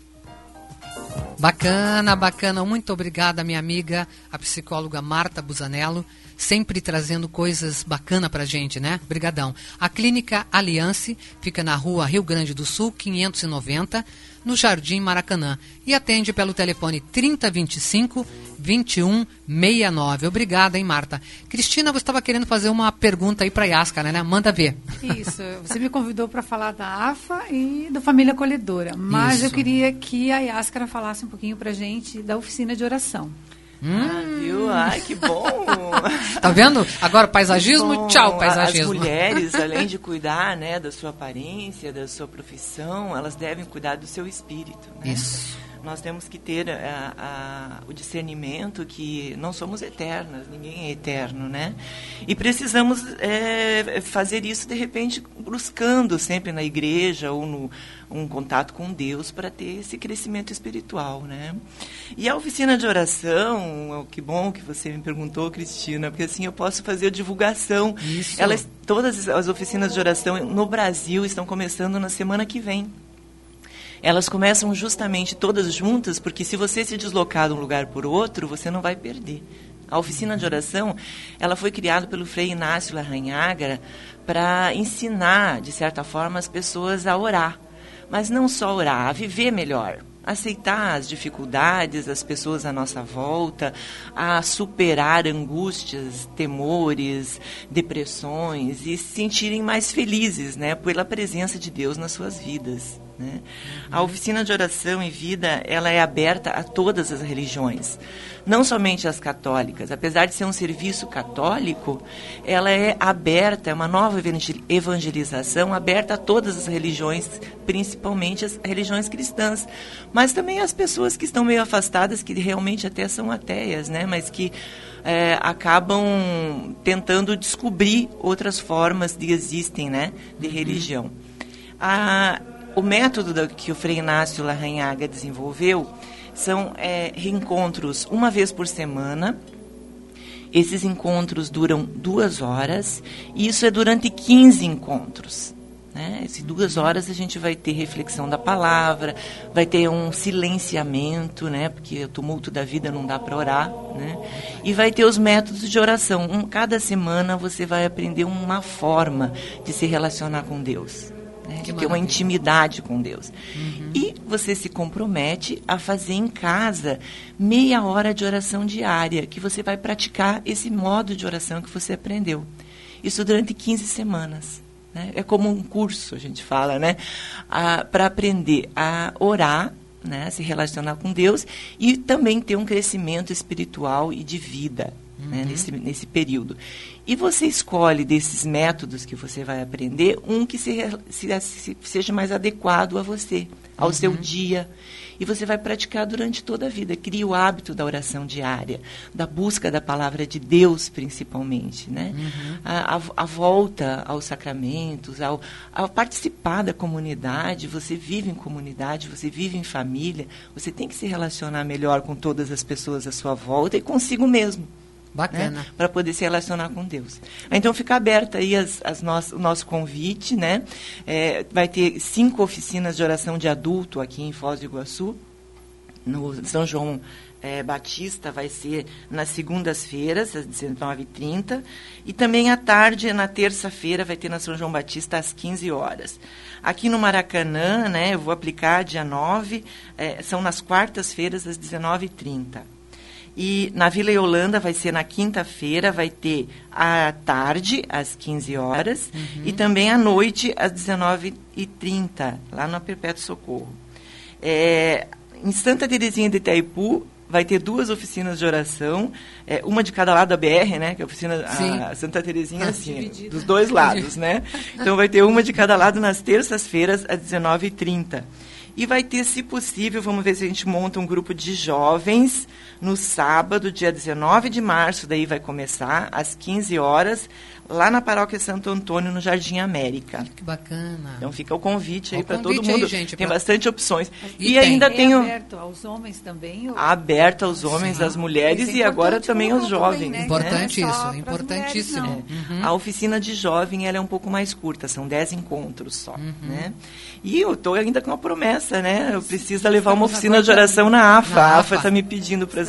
Bacana, bacana. Muito obrigada, minha amiga, a psicóloga Marta Busanello, sempre trazendo coisas bacanas pra gente, né? Brigadão. A Clínica Aliance fica na rua Rio Grande do Sul, quinhentos e noventa, no Jardim Maracanã, e atende pelo telefone trinta, vinte e cinco, vinte e um, sessenta e nove. Obrigada, hein, Marta. Cristina, você estava querendo fazer uma pergunta aí para a Yáscara, né? Manda ver. Isso, você me convidou para falar da A F A e do Família Acolhedora, mas Isso. eu queria que a Yáscara falasse um pouquinho para a gente da oficina de oração. Hum. Ah, viu? Ai, que bom! Tá vendo? Agora, paisagismo, tchau, paisagismo. As mulheres, além de cuidar, né, da sua aparência, da sua profissão, elas devem cuidar do seu espírito, né? Isso. Nós temos que ter a, a, o discernimento que não somos eternas, ninguém é eterno, né? E precisamos é, fazer isso, de repente, buscando sempre na igreja ou no um contato com Deus para ter esse crescimento espiritual, né? E a oficina de oração, que bom que você me perguntou, Cristina, porque assim eu posso fazer a divulgação. Isso. Elas, todas as oficinas de oração no Brasil estão começando na semana que vem. Elas começam justamente todas juntas, porque se você se deslocar de um lugar por outro, você não vai perder. A oficina de oração, ela foi criada pelo Frei Inácio Larrañaga para ensinar, de certa forma, as pessoas a orar. Mas não só orar, a viver melhor. Aceitar as dificuldades das pessoas à nossa volta, a superar angústias, temores, depressões e se sentirem mais felizes, né, pela presença de Deus nas suas vidas, né? A oficina de oração e vida, ela é aberta a todas as religiões, não somente as católicas. Apesar de ser um serviço católico, ela é aberta, é uma nova evangelização aberta a todas as religiões, principalmente as religiões cristãs, mas também as pessoas que estão meio afastadas, que realmente até são ateias, né, mas que é, acabam tentando descobrir outras formas de existem, né, de religião. A O método da, que o Frei Inácio Larrañaga desenvolveu são é, reencontros uma vez por semana. Esses encontros duram duas horas e isso é durante quinze encontros. Né? Essas duas horas a gente vai ter reflexão da palavra, vai ter um silenciamento, né? Porque o tumulto da vida não dá para orar, né? E vai ter os métodos de oração. Um, cada semana você vai aprender uma forma de se relacionar com Deus. Né, de ter uma intimidade com Deus. Uhum. E você se compromete a fazer em casa meia hora de oração diária, que você vai praticar esse modo de oração que você aprendeu. Isso durante quinze semanas. né? É como um curso, a gente fala, né? Para aprender a orar, né? Se relacionar com Deus e também ter um crescimento espiritual e de vida, uhum. né? nesse, nesse período. E você escolhe desses métodos que você vai aprender, um que se, se, se, seja mais adequado a você, ao uhum. seu dia. E você vai praticar durante toda a vida. Cria o hábito da oração diária, da busca da palavra de Deus, principalmente, né? Uhum. A, a, a volta aos sacramentos, ao, ao participar da comunidade. Você vive em comunidade, você vive em família. Você tem que se relacionar melhor com todas as pessoas à sua volta e consigo mesmo. Bacana. Né? Para poder se relacionar com Deus. Então, fica aberto aí as, as no, o nosso convite, né? É, vai ter cinco oficinas de oração de adulto aqui em Foz do Iguaçu. No São João é, Batista vai ser nas segundas-feiras, às dezenove e trinta. E também à tarde, na terça-feira, vai ter na São João Batista às quinze horas. Aqui no Maracanã, né, eu vou aplicar dia nove, é, são nas quartas-feiras, às dezenove e trinta. E na Vila Yolanda vai ser na quinta-feira, vai ter à tarde, às quinze horas, uhum. e também à noite, às dezenove e trinta, lá no Perpétuo Socorro. É, em Santa Terezinha de Itaipu, vai ter duas oficinas de oração, é, uma de cada lado da B R, né? Que é a oficina a Santa Terezinha, ah, assim, dividida. Dos dois lados, né? Então vai ter uma de cada lado nas terças-feiras, às dezenove e trinta. E vai ter, se possível, vamos ver se a gente monta um grupo de jovens no sábado, dia dezenove de março, daí vai começar, às quinze horas, lá na Paróquia Santo Antônio, no Jardim América. Que bacana. Então fica o convite aí para todo aí, mundo. Gente, tem pra... bastante opções. E, e ainda tem, tem é o... aberto aos homens também? Ou... Aberto aos homens, Sim. às mulheres e agora também aos jovens. Também, né? Importante né? isso, importantíssimo. Mulheres, uhum. A oficina de jovem ela é um pouco mais curta, são dez encontros só. Uhum. Né? E eu estou ainda com uma promessa, né? Eu preciso levar uma oficina de oração na AFA. A AFA está me pedindo para as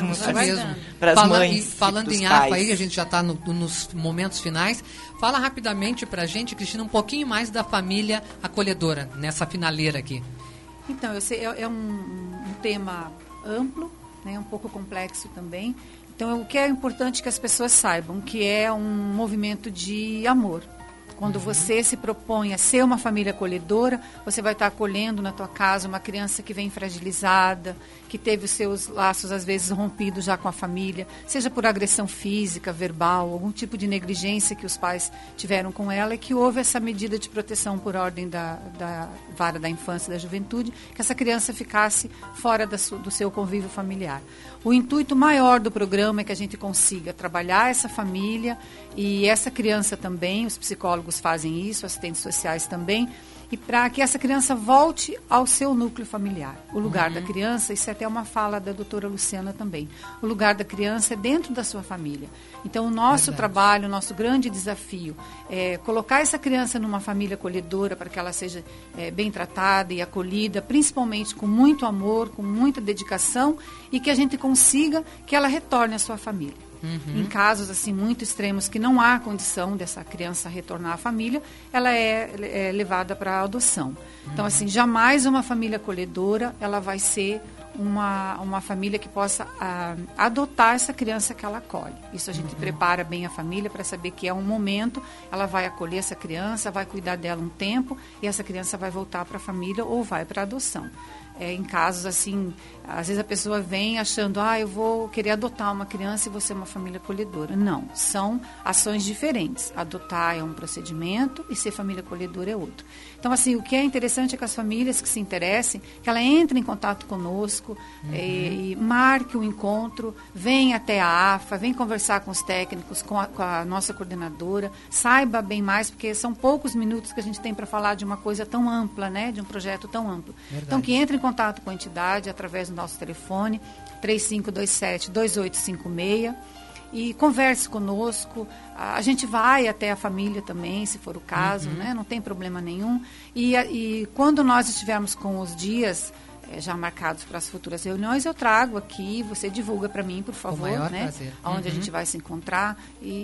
mães. Falando em AFA aí, a gente já está no, nos momentos finais. Fala rapidamente para a gente, Cristina, um pouquinho mais da família acolhedora, nessa finaleira aqui. Então, eu sei, é, é um, um tema amplo, né, um pouco complexo também. Então, o que é importante que as pessoas saibam, que é um movimento de amor. Quando você se propõe a ser uma família acolhedora, você vai estar acolhendo na tua casa uma criança que vem fragilizada, que teve os seus laços, às vezes, rompidos já com a família, seja por agressão física, verbal, algum tipo de negligência que os pais tiveram com ela e que houve essa medida de proteção por ordem da, da vara da infância e da juventude, que essa criança ficasse fora da su, do seu convívio familiar. O intuito maior do programa é que a gente consiga trabalhar essa família e essa criança também, os psicólogos fazem isso, assistentes sociais também, e para que essa criança volte ao seu núcleo familiar. O lugar uhum. da criança, isso é até uma fala da doutora Luciana também, o lugar da criança é dentro da sua família. Então, o nosso Verdade. trabalho, o nosso grande desafio é colocar essa criança numa família acolhedora para que ela seja é, bem tratada e acolhida, principalmente com muito amor, com muita dedicação, e que a gente consiga que ela retorne à sua família. Uhum. Em casos assim muito extremos que não há condição dessa criança retornar à família, ela é, é levada para a adoção. Uhum. Então, assim, jamais uma família acolhedora ela vai ser uma, uma família que possa a, adotar essa criança que ela acolhe. Isso a gente uhum. prepara bem a família para saber que é um momento, ela vai acolher essa criança, vai cuidar dela um tempo e essa criança vai voltar para a família ou vai para a adoção. É, em casos assim, às vezes a pessoa vem achando, ah, eu vou querer adotar uma criança e vou ser uma família acolhedora. Não, são ações diferentes. Adotar é um procedimento e ser família acolhedora é outro. Então, assim, o que é interessante é que as famílias que se interessem, que ela entre em contato conosco, uhum. e, e marque o um encontro, vem até a AFA, vem conversar com os técnicos, com a, com a nossa coordenadora, saiba bem mais, porque são poucos minutos que a gente tem para falar de uma coisa tão ampla, né, de um projeto tão amplo. Verdade. Então, que entre em contato com a entidade através do nosso telefone três cinco dois sete, dois oito cinco seis e converse conosco. A gente vai até a família também, se for o caso, uhum. né? Não tem problema nenhum. E, e quando nós estivermos com os dias é, já marcados para as futuras reuniões, eu trago aqui, você divulga para mim, por favor, né? Prazer. Onde uhum. a gente vai se encontrar e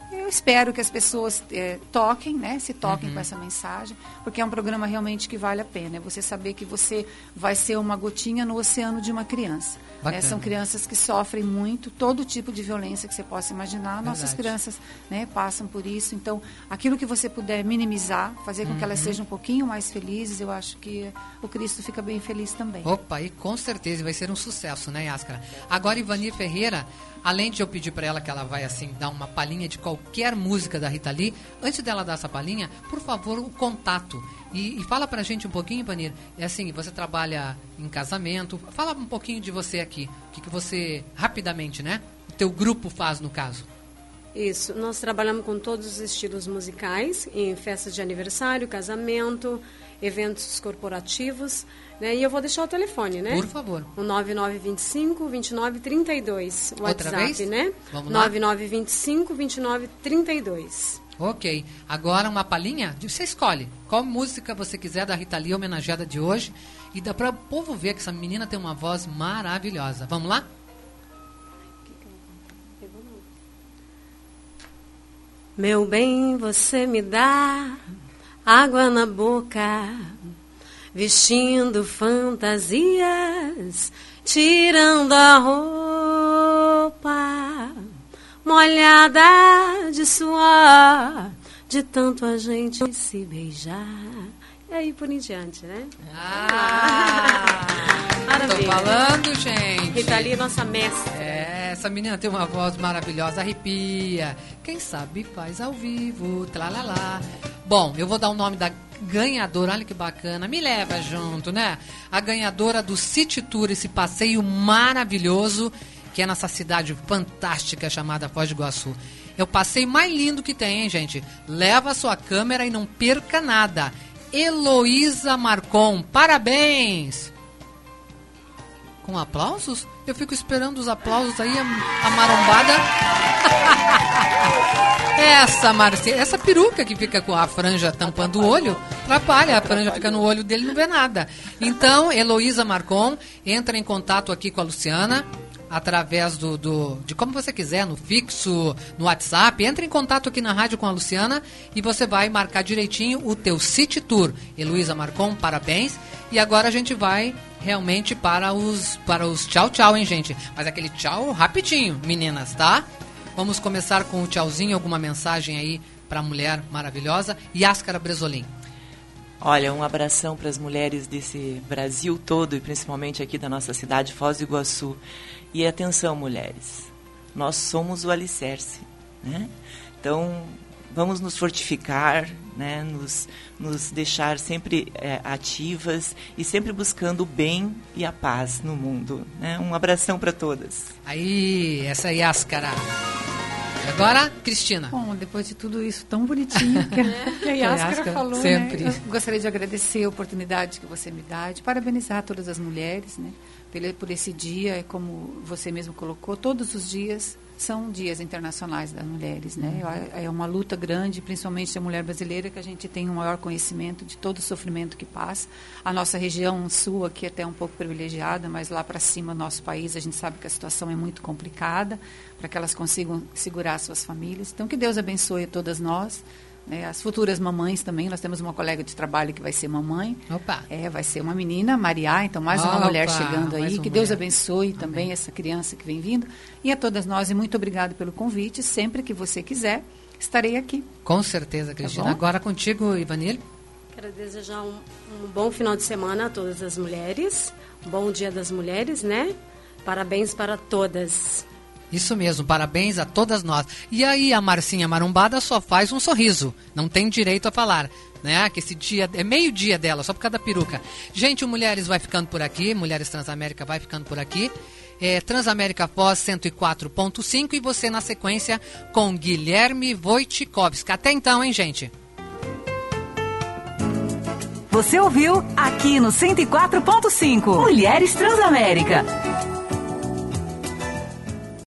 eu espero que as pessoas é, toquem, né? Se toquem Uhum. com essa mensagem, porque é um programa realmente que vale a pena. É você saber que você vai ser uma gotinha no oceano de uma criança. Bacana. É, são crianças que sofrem muito, todo tipo de violência que você possa imaginar. Nossas Verdade. crianças, né, passam por isso. Então, aquilo que você puder minimizar, fazer com que elas Uhum. sejam um pouquinho mais felizes, eu acho que o Cristo fica bem feliz também. Opa, e com certeza vai ser um sucesso, né, Yáscara? Agora, Ivani Ferreira, além de eu pedir para ela que ela vai, assim, dar uma palhinha de qualquer música da Rita Lee, antes dela dar essa palhinha, por favor, o contato. E, e fala pra gente um pouquinho, Ivani, é assim, você trabalha em casamento, fala um pouquinho de você aqui, o que, que você, rapidamente, né, o teu grupo faz no caso. Isso, nós trabalhamos com todos os estilos musicais, em festas de aniversário, casamento, eventos corporativos, né? E eu vou deixar o telefone, né? Por favor. O nove nove dois cinco, dois nove três dois, o Outra WhatsApp, vez? né? Vamos lá. nove nove dois cinco, dois nove três dois. Ok, agora uma palhinha, você escolhe qual música você quiser da Rita Lee homenageada de hoje e dá para o povo ver que essa menina tem uma voz maravilhosa. Vamos lá? Meu bem, você me dá água na boca, vestindo fantasias, tirando a roupa, molhada de suor, de tanto a gente se beijar. E aí por em diante, né? Ah! Tô falando, gente. Rita Lee, nossa mestra. É, essa menina tem uma voz maravilhosa, arrepia. Quem sabe faz ao vivo, tralalá. Bom, eu vou dar o nome da ganhadora, olha que bacana, me leva junto, né? A ganhadora do City Tour, esse passeio maravilhoso, que é nessa cidade fantástica chamada Foz do Iguaçu. É o passeio mais lindo que tem, hein, gente? Leva a sua câmera e não perca nada. Heloísa Marcon, parabéns! Com aplausos? Eu fico esperando os aplausos aí, a, a marombada. Essa, Marcia, essa peruca que fica com a franja tampando o olho, atrapalha, a franja fica no olho dele e não vê nada. Então, Heloísa Marcon, entra em contato aqui com a Luciana, através do, do, de como você quiser, no fixo, no WhatsApp, entre em contato aqui na rádio com a Luciana e você vai marcar direitinho o teu City Tour. Heloísa Marcon, parabéns. E agora a gente vai realmente para os, para os tchau, tchau, hein, gente? Mas aquele tchau rapidinho, meninas, tá? Vamos começar com o tchauzinho, alguma mensagem aí para a mulher maravilhosa. Yáscara Bresolim. Olha, um abração para as mulheres desse Brasil todo e principalmente aqui da nossa cidade, Foz do Iguaçu. E atenção, mulheres, nós somos o alicerce, né? Então, vamos nos fortificar, né? nos, nos deixar sempre é, ativas e sempre buscando o bem e a paz no mundo, né? Um abração para todas. Aí, essa é Yáscara. Agora, Cristina. Bom, depois de tudo isso tão bonitinho que a, que a Yáscara falou, sempre. Né? Eu gostaria de agradecer a oportunidade que você me dá, de parabenizar todas as mulheres, né? Por, por esse dia, é como você mesmo colocou, todos os dias são dias internacionais das mulheres, né? É uma luta grande, principalmente a mulher brasileira, que a gente tem um maior conhecimento de todo o sofrimento que passa. A nossa região sul aqui é até um pouco privilegiada, mas lá para cima, nosso país, a gente sabe que a situação é muito complicada, para que elas consigam segurar suas famílias. Então, que Deus abençoe a todas nós, né? As futuras mamães também. Nós temos uma colega de trabalho que vai ser mamãe. Opa. É, vai ser uma menina, Maria, então mais uma Opa, mulher chegando aí. uma Que Deus mulher. abençoe também Amém. Essa criança que vem vindo. E a todas nós, e muito obrigado pelo convite. Sempre que você quiser, estarei aqui. Com certeza, Cristina. Tá Agora contigo, Ivanildo. Quero desejar um, um bom final de semana a todas as mulheres. Bom Dia das Mulheres, né? Parabéns para todas. Isso mesmo, parabéns a todas nós. E aí a Marcinha Marombada só faz um sorriso, não tem direito a falar, né? Que esse dia é meio dia dela, só por causa da peruca. Gente, o Mulheres vai ficando por aqui, Mulheres Transamérica vai ficando por aqui. É, Transamérica Foz cento e quatro ponto cinco e você na sequência com Guilherme Wojciechowski. Até então, hein, gente? Você ouviu aqui no cento e quatro ponto cinco Mulheres Transamérica.